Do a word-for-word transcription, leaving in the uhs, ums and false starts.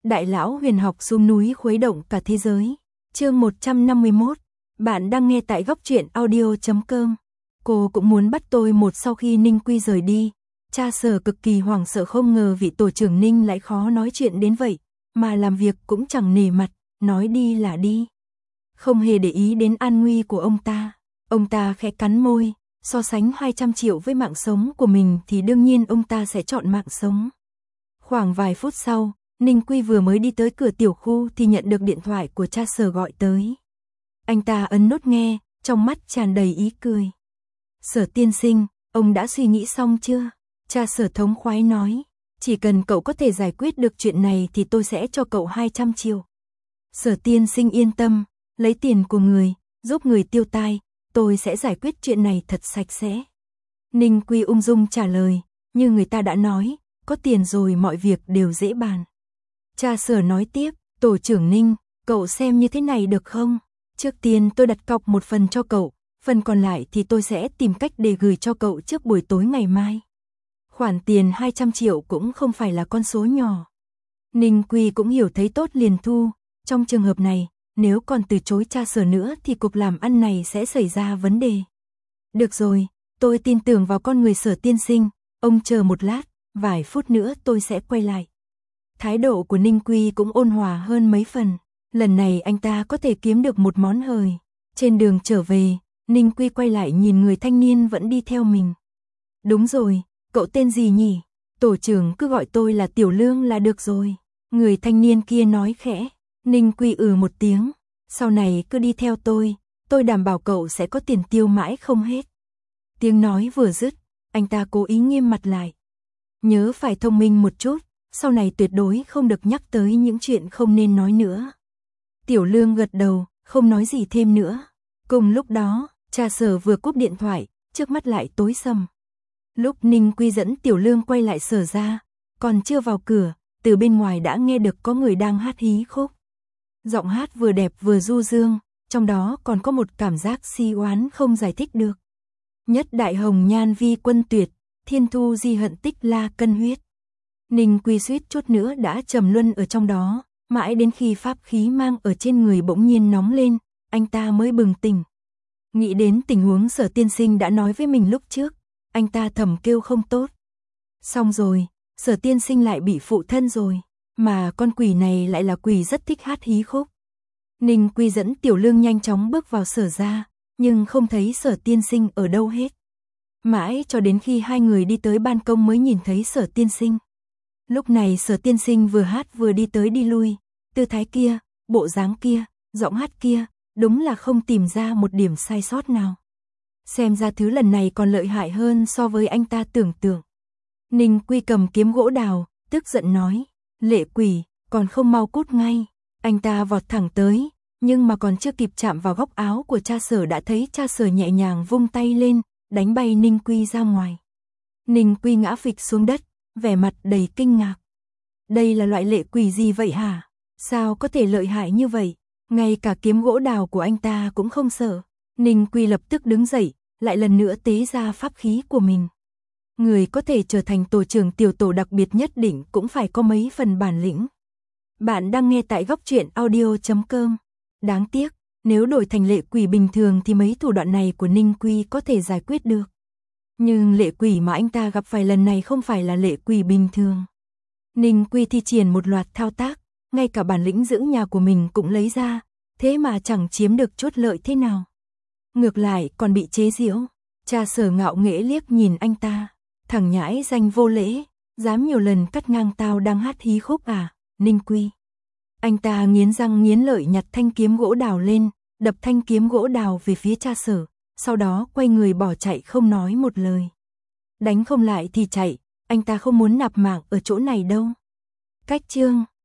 Đại lão huyền học xuống núi khuấy động cả thế giới. Chương một trăm năm mươi mốt. Bạn đang nghe tại góc truyện audio chấm com. Cô cũng muốn bắt tôi một sau khi Ninh Quy rời đi. Cha Sở cực kỳ hoảng sợ, không ngờ vị tổ trưởng Ninh lại khó nói chuyện đến vậy, mà làm việc cũng chẳng nể mặt, nói đi là đi. Không hề để ý đến an nguy của ông ta. Ông ta khẽ cắn môi, so sánh hai trăm triệu với mạng sống của mình thì đương nhiên ông ta sẽ chọn mạng sống. Khoảng vài phút sau, Ninh Quy vừa mới đi tới cửa tiểu khu thì nhận được điện thoại của cha Sở gọi tới. Anh ta ấn nút nghe, trong mắt tràn đầy ý cười. Sở tiên sinh, ông đã suy nghĩ xong chưa? Cha Sở thống khoái nói, chỉ cần cậu có thể giải quyết được chuyện này thì tôi sẽ cho cậu hai trăm triệu. Sở tiên sinh yên tâm, lấy tiền của người, giúp người tiêu tai, tôi sẽ giải quyết chuyện này thật sạch sẽ. Ninh Quy ung dung trả lời, như người ta đã nói, có tiền rồi mọi việc đều dễ bàn. Cha Sở nói tiếp, tổ trưởng Ninh, cậu xem như thế này được không? Trước tiên tôi đặt cọc một phần cho cậu, phần còn lại thì tôi sẽ tìm cách để gửi cho cậu trước buổi tối ngày mai. Khoản tiền hai trăm triệu cũng không phải là con số nhỏ. Ninh Quy cũng hiểu thấy tốt liền thu, trong trường hợp này, nếu còn từ chối cha Sở nữa thì cuộc làm ăn này sẽ xảy ra vấn đề. Được rồi, tôi tin tưởng vào con người Sở tiên sinh, ông chờ một lát, vài phút nữa tôi sẽ quay lại. Thái độ của Ninh Quy cũng ôn hòa hơn mấy phần, lần này anh ta có thể kiếm được một món hời. Trên đường trở về, Ninh Quy quay lại nhìn người thanh niên vẫn đi theo mình. Đúng rồi, cậu tên gì nhỉ? Tổ trưởng cứ gọi tôi là Tiểu Lương là được rồi. Người thanh niên kia nói khẽ. Ninh Quy ừ một tiếng, sau này cứ đi theo tôi, tôi đảm bảo cậu sẽ có tiền tiêu mãi không hết. Tiếng nói vừa dứt, anh ta cố ý nghiêm mặt lại. Nhớ phải thông minh một chút, sau này tuyệt đối không được nhắc tới những chuyện không nên nói nữa. Tiểu Lương gật đầu, không nói gì thêm nữa. Cùng lúc đó, cha Sở vừa cúp điện thoại, trước mắt lại tối sầm. Lúc Ninh Quy dẫn Tiểu Lương quay lại Sở ra, còn chưa vào cửa, từ bên ngoài đã nghe được có người đang hát hí khúc. Giọng hát vừa đẹp vừa du dương, trong đó còn có một cảm giác si oán không giải thích được. Nhất đại hồng nhan vi quân tuyệt, thiên thu di hận tích la cân huyết. Ninh Quy suýt chút nữa đã trầm luân ở trong đó, mãi đến khi pháp khí mang ở trên người bỗng nhiên nóng lên, anh ta mới bừng tỉnh. Nghĩ đến tình huống Sở tiên sinh đã nói với mình lúc trước, anh ta thầm kêu không tốt. Xong rồi, Sở tiên sinh lại bị phụ thân rồi, mà con quỷ này lại là quỷ rất thích hát hí khúc. Ninh Quy dẫn Tiểu Lương nhanh chóng bước vào Sở ra, nhưng không thấy Sở tiên sinh ở đâu hết. Mãi cho đến khi hai người đi tới ban công mới nhìn thấy Sở tiên sinh. Lúc này Sở tiên sinh vừa hát vừa đi tới đi lui, tư thái kia, bộ dáng kia, giọng hát kia, đúng là không tìm ra một điểm sai sót nào. Xem ra thứ lần này còn lợi hại hơn so với anh ta tưởng tượng. Ninh Quy cầm kiếm gỗ đào, tức giận nói, lệ quỷ, còn không mau cút ngay. Anh ta vọt thẳng tới, nhưng mà còn chưa kịp chạm vào góc áo của cha Sở đã thấy cha Sở nhẹ nhàng vung tay lên, đánh bay Ninh Quy ra ngoài. Ninh Quy ngã phịch xuống đất, vẻ mặt đầy kinh ngạc. Đây là loại lệ quỷ gì vậy hả? Sao có thể lợi hại như vậy? Ngay cả kiếm gỗ đào của anh ta cũng không sợ. Ninh Quy lập tức đứng dậy, lại lần nữa tế ra pháp khí của mình. Người có thể trở thành tổ trưởng tiểu tổ đặc biệt nhất định cũng phải có mấy phần bản lĩnh. Bạn đang nghe tại góc truyện audio chấm com. Đáng tiếc, nếu đổi thành lệ quỷ bình thường thì mấy thủ đoạn này của Ninh Quy có thể giải quyết được. Nhưng lệ quỷ mà anh ta gặp phải lần này không phải là lệ quỷ bình thường. Ninh Quy thi triển một loạt thao tác, ngay cả bản lĩnh giữ nhà của mình cũng lấy ra, thế mà chẳng chiếm được chút lợi thế nào. Ngược lại còn bị chế giễu. Cha Sở ngạo nghễ liếc nhìn anh ta, thằng nhãi danh vô lễ, dám nhiều lần cắt ngang tao đang hát hí khúc à, Ninh Quy. Anh ta nghiến răng nghiến lợi nhặt thanh kiếm gỗ đào lên, đập thanh kiếm gỗ đào về phía cha Sở, sau đó quay người bỏ chạy không nói một lời. Đánh không lại thì chạy, anh ta không muốn nạp mạng ở chỗ này đâu. Cách chương